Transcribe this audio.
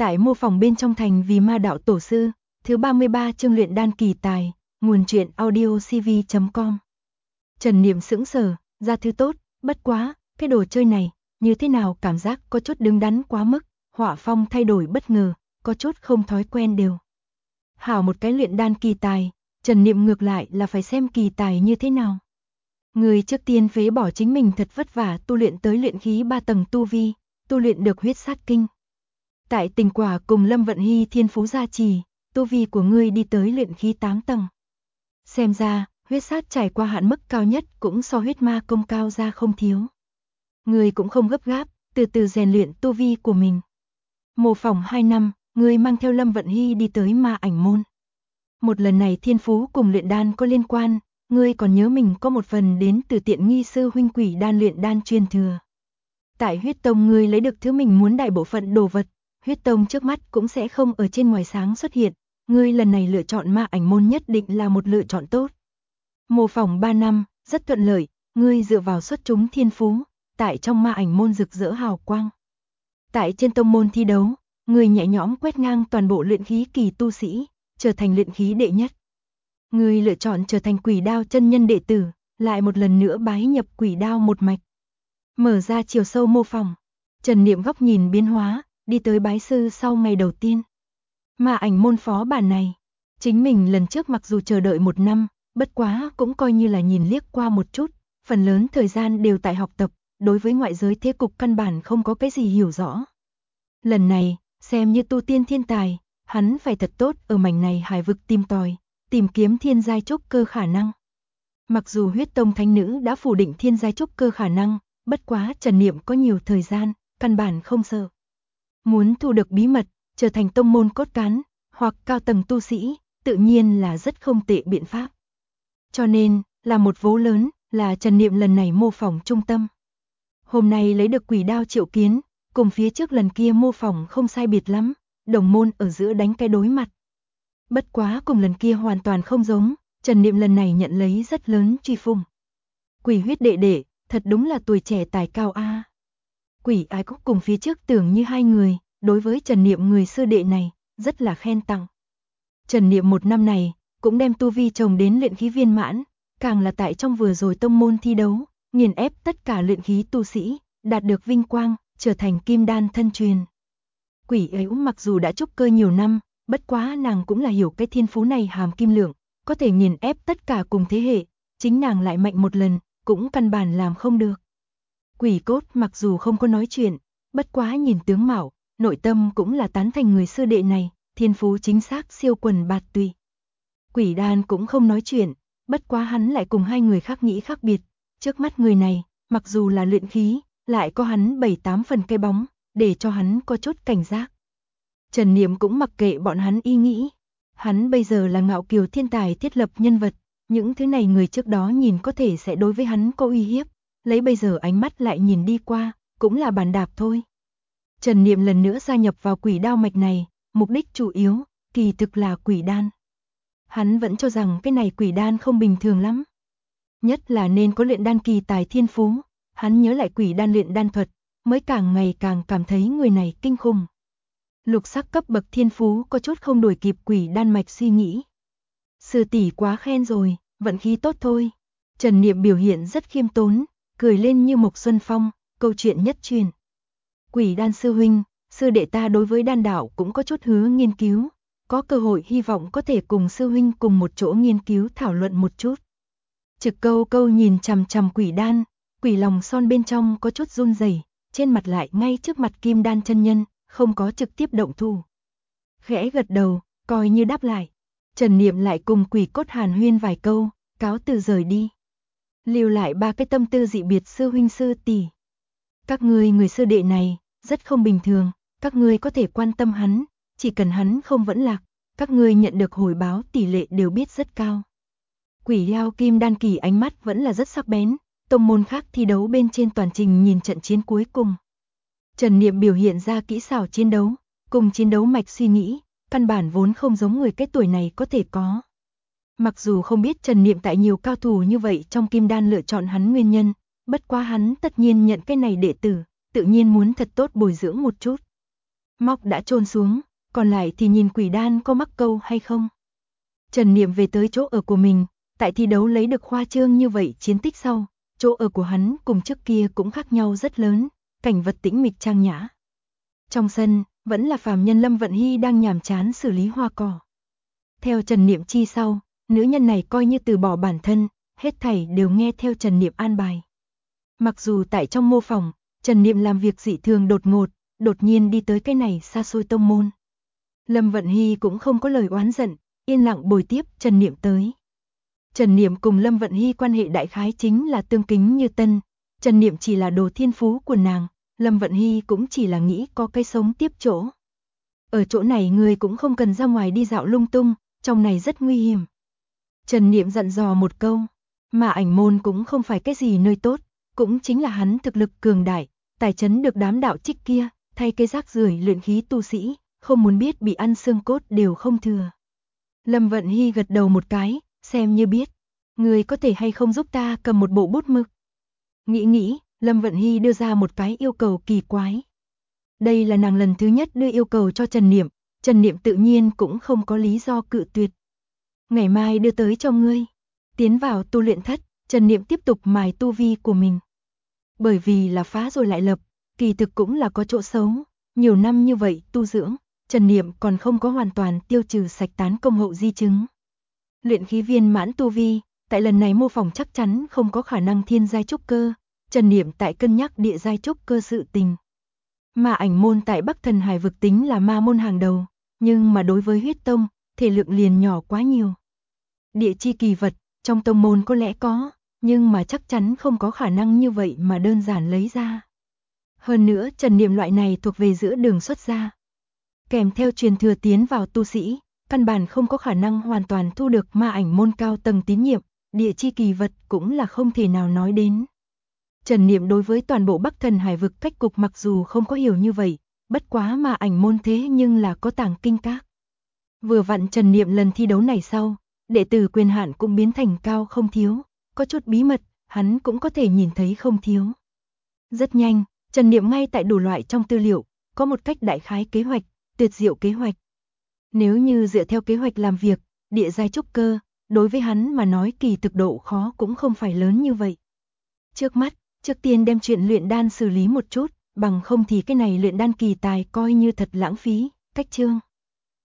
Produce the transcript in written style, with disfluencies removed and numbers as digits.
Tại mô phỏng bên trong thành vì ma đạo tổ sư, thứ 33 chương luyện đan kỳ tài, nguồn truyện audiocv.com. Trần Niệm sững sờ, ra thứ tốt, bất quá, cái đồ chơi này, như thế nào cảm giác có chút đứng đắn quá mức, họa phong thay đổi bất ngờ, có chút không thói quen đều. Hảo một cái luyện đan kỳ tài, Trần Niệm ngược lại là phải xem kỳ tài như thế nào. Người trước tiên phế bỏ chính mình thật vất vả tu luyện tới luyện khí 3 tầng tu vi, tu luyện được huyết sát kinh. Tại Tình Quả cùng Lâm Vận Hy thiên phú gia trì, tu vi của ngươi đi tới luyện khí 8 tầng. Xem ra, huyết sát trải qua hạn mức cao nhất cũng so huyết ma công cao ra không thiếu. Ngươi cũng không gấp gáp, từ từ rèn luyện tu vi của mình. Mô phỏng 2 năm, ngươi mang theo Lâm Vận Hy đi tới ma ảnh môn. Một lần này thiên phú cùng luyện đan có liên quan, ngươi còn nhớ mình có một phần đến từ tiện nghi sư huynh Quỷ Đan luyện đan truyền thừa. Tại huyết tông ngươi lấy được thứ mình muốn đại bộ phận đồ vật, huyết tông trước mắt cũng sẽ không ở trên ngoài sáng xuất hiện, ngươi lần này lựa chọn ma ảnh môn nhất định là một lựa chọn tốt. Mô phỏng 3 năm, rất thuận lợi, ngươi dựa vào xuất chúng thiên phú, tại trong ma ảnh môn rực rỡ hào quang. Tại trên tông môn thi đấu, ngươi nhẹ nhõm quét ngang toàn bộ luyện khí kỳ tu sĩ, trở thành luyện khí đệ nhất. Ngươi lựa chọn trở thành Quỷ Đao chân nhân đệ tử, lại một lần nữa bái nhập Quỷ Đao một mạch. Mở ra chiều sâu mô phỏng, Trần Niệm góc nhìn biến hóa, đi tới bái sư sau ngày đầu tiên. Ma ảnh môn phó bản này, chính mình lần trước mặc dù chờ đợi 1 năm, bất quá cũng coi như là nhìn liếc qua một chút, phần lớn thời gian đều tại học tập, đối với ngoại giới thế cục căn bản không có cái gì hiểu rõ. Lần này, xem như tu tiên thiên tài, hắn phải thật tốt ở mảnh này hải vực tìm tòi, tìm kiếm thiên giai trúc cơ khả năng. Mặc dù huyết tông thánh nữ đã phủ định thiên giai trúc cơ khả năng, bất quá Trần Niệm có nhiều thời gian, căn bản không sợ. Muốn thu được bí mật, trở thành tông môn cốt cán, hoặc cao tầng tu sĩ, tự nhiên là rất không tệ biện pháp. Cho nên, là một vố lớn, là Trần Niệm lần này mô phỏng trung tâm. Hôm nay lấy được Quỷ Đao triệu kiến, cùng phía trước lần kia mô phỏng không sai biệt lắm, đồng môn ở giữa đánh cái đối mặt. Bất quá cùng lần kia hoàn toàn không giống, Trần Niệm lần này nhận lấy rất lớn truy phùng. Quỷ huyết đệ đệ, thật đúng là tuổi trẻ tài cao a. Quỷ Ái Cúc cùng phía trước tưởng như hai người, đối với Trần Niệm người sư đệ này, rất là khen tặng. Trần Niệm 1 năm này, cũng đem tu vi trồng đến luyện khí viên mãn, càng là tại trong vừa rồi tông môn thi đấu, nghiền ép tất cả luyện khí tu sĩ, đạt được vinh quang, trở thành kim đan thân truyền. Quỷ ấy mặc dù đã trúc cơ nhiều năm, bất quá nàng cũng là hiểu cái thiên phú này hàm kim lượng, có thể nghiền ép tất cả cùng thế hệ, chính nàng lại mạnh một lần, cũng căn bản làm không được. Quỷ Cốt mặc dù không có nói chuyện, bất quá nhìn tướng mạo, nội tâm cũng là tán thành người sư đệ này, thiên phú chính xác siêu quần bạt tùy. Quỷ Đan cũng không nói chuyện, bất quá hắn lại cùng hai người khác nghĩ khác biệt, trước mắt người này, mặc dù là luyện khí, lại có hắn 7-8 phần cái bóng, để cho hắn có chút cảnh giác. Trần Niệm cũng mặc kệ bọn hắn ý nghĩ, hắn bây giờ là ngạo kiều thiên tài thiết lập nhân vật, những thứ này người trước đó nhìn có thể sẽ đối với hắn có uy hiếp, lấy bây giờ ánh mắt lại nhìn đi qua, cũng là bàn đạp thôi. Trần Niệm lần nữa gia nhập vào Quỷ Đao mạch này, mục đích chủ yếu, kỳ thực là Quỷ Đan. Hắn vẫn cho rằng cái này Quỷ Đan không bình thường lắm. Nhất là nên có luyện đan kỳ tài thiên phú, hắn nhớ lại Quỷ Đan luyện đan thuật, mới càng ngày càng cảm thấy người này kinh khủng. Lục sắc cấp bậc thiên phú có chút không đuổi kịp Quỷ Đan mạch suy nghĩ. Sư tỷ quá khen rồi, vận khí tốt thôi. Trần Niệm biểu hiện rất khiêm tốn, cười lên như một xuân phong, câu chuyện nhất truyền. Quỷ Đan sư huynh, sư đệ ta đối với đan đạo cũng có chút hứa nghiên cứu, có cơ hội hy vọng có thể cùng sư huynh cùng một chỗ nghiên cứu thảo luận một chút. Trực câu câu nhìn chằm chằm Quỷ Đan, quỷ lòng son bên trong có chút run rẩy, trên mặt lại ngay trước mặt Kim Đan chân nhân, không có trực tiếp động thủ. Khẽ gật đầu, coi như đáp lại. Trần Niệm lại cùng Quỷ Cốt hàn huyên vài câu, cáo từ rời đi. Lưu lại 3 cái tâm tư dị biệt sư huynh sư tỷ. Các ngươi người sư đệ này, rất không bình thường, các ngươi có thể quan tâm hắn, chỉ cần hắn không vẫn lạc, các ngươi nhận được hồi báo tỷ lệ đều biết rất cao. Quỷ Đao Kim Đan kỳ ánh mắt vẫn là rất sắc bén, tông môn khác thi đấu bên trên toàn trình nhìn trận chiến cuối cùng. Trần Niệm biểu hiện ra kỹ xảo chiến đấu, cùng chiến đấu mạch suy nghĩ, căn bản vốn không giống người cái tuổi này có thể có. Mặc dù không biết Trần Niệm tại nhiều cao thủ như vậy trong Kim Đan lựa chọn hắn nguyên nhân, bất quá hắn tất nhiên nhận cái này đệ tử, tự nhiên muốn thật tốt bồi dưỡng một chút. Móc đã chôn xuống, còn lại thì nhìn quỷ đan có mắc câu hay không. Trần Niệm về tới chỗ ở của mình, tại thi đấu lấy được khoa trương như vậy chiến tích sau, chỗ ở của hắn cùng trước kia cũng khác nhau rất lớn, cảnh vật tĩnh mịch trang nhã. Trong sân, vẫn là phàm nhân Lâm Vận Hy đang nhàm chán xử lý hoa cỏ. Theo Trần Niệm chi sau, nữ nhân này coi như từ bỏ bản thân, hết thảy đều nghe theo Trần Niệm an bài. Mặc dù tại trong mô phòng, Trần Niệm làm việc dị thường đột ngột, đột nhiên đi tới cái này xa xôi tông môn. Lâm Vận Hy cũng không có lời oán giận, yên lặng bồi tiếp Trần Niệm tới. Trần Niệm cùng Lâm Vận Hy quan hệ đại khái chính là tương kính như tân, Trần Niệm chỉ là đồ thiên phú của nàng, Lâm Vận Hy cũng chỉ là nghĩ có cái sống tiếp chỗ. Ở chỗ này người cũng không cần ra ngoài đi dạo lung tung, trong này rất nguy hiểm. Trần Niệm dặn dò một câu, mà ảnh môn cũng không phải cái gì nơi tốt, cũng chính là hắn thực lực cường đại, tài chấn được đám đạo trích kia, thay cái rác rưởi luyện khí tu sĩ, không muốn biết bị ăn xương cốt đều không thừa. Lâm Vận Hy gật đầu một cái, xem như biết. Người có thể hay không giúp ta cầm một bộ bút mực? Nghĩ, Lâm Vận Hy đưa ra một cái yêu cầu kỳ quái. Đây là nàng lần thứ nhất đưa yêu cầu cho Trần Niệm tự nhiên cũng không có lý do cự tuyệt. Ngày mai đưa tới cho ngươi. Tiến vào tu luyện thất, Trần Niệm tiếp tục mài tu vi của mình. Bởi vì là phá rồi lại lập, kỳ thực cũng là có chỗ xấu, nhiều năm như vậy tu dưỡng, Trần Niệm còn không có hoàn toàn tiêu trừ sạch tán công hậu di chứng. Luyện khí viên mãn tu vi, tại lần này mô phỏng chắc chắn không có khả năng thiên giai trúc cơ, Trần Niệm tại cân nhắc địa giai trúc cơ sự tình. Mà ảnh môn tại Bắc Thần Hải vực tính là ma môn hàng đầu, nhưng mà đối với huyết tông, thể lượng liền nhỏ quá nhiều. Địa chi kỳ vật, trong tông môn có lẽ có, nhưng mà chắc chắn không có khả năng như vậy mà đơn giản lấy ra. Hơn nữa Trần Niệm loại này thuộc về giữa đường xuất gia. Kèm theo truyền thừa tiến vào tu sĩ, căn bản không có khả năng hoàn toàn thu được ma ảnh môn cao tầng tín nhiệm, địa chi kỳ vật cũng là không thể nào nói đến. Trần Niệm đối với toàn bộ Bắc Thần Hải vực cách cục mặc dù không có hiểu như vậy, bất quá mà ảnh môn thế nhưng là có tàng kinh các. Vừa vặn Trần Niệm lần thi đấu này sau, đệ tử quyền hạn cũng biến thành cao không thiếu, có chút bí mật, hắn cũng có thể nhìn thấy không thiếu. Rất nhanh, Trần Niệm ngay tại đủ loại trong tư liệu, có một cách đại khái kế hoạch, tuyệt diệu kế hoạch. Nếu như dựa theo kế hoạch làm việc, địa giai trúc cơ, đối với hắn mà nói kỳ thực độ khó cũng không phải lớn như vậy. Trước mắt, trước tiên đem chuyện luyện đan xử lý một chút, bằng không thì cái này luyện đan kỳ tài coi như thật lãng phí, cách chương.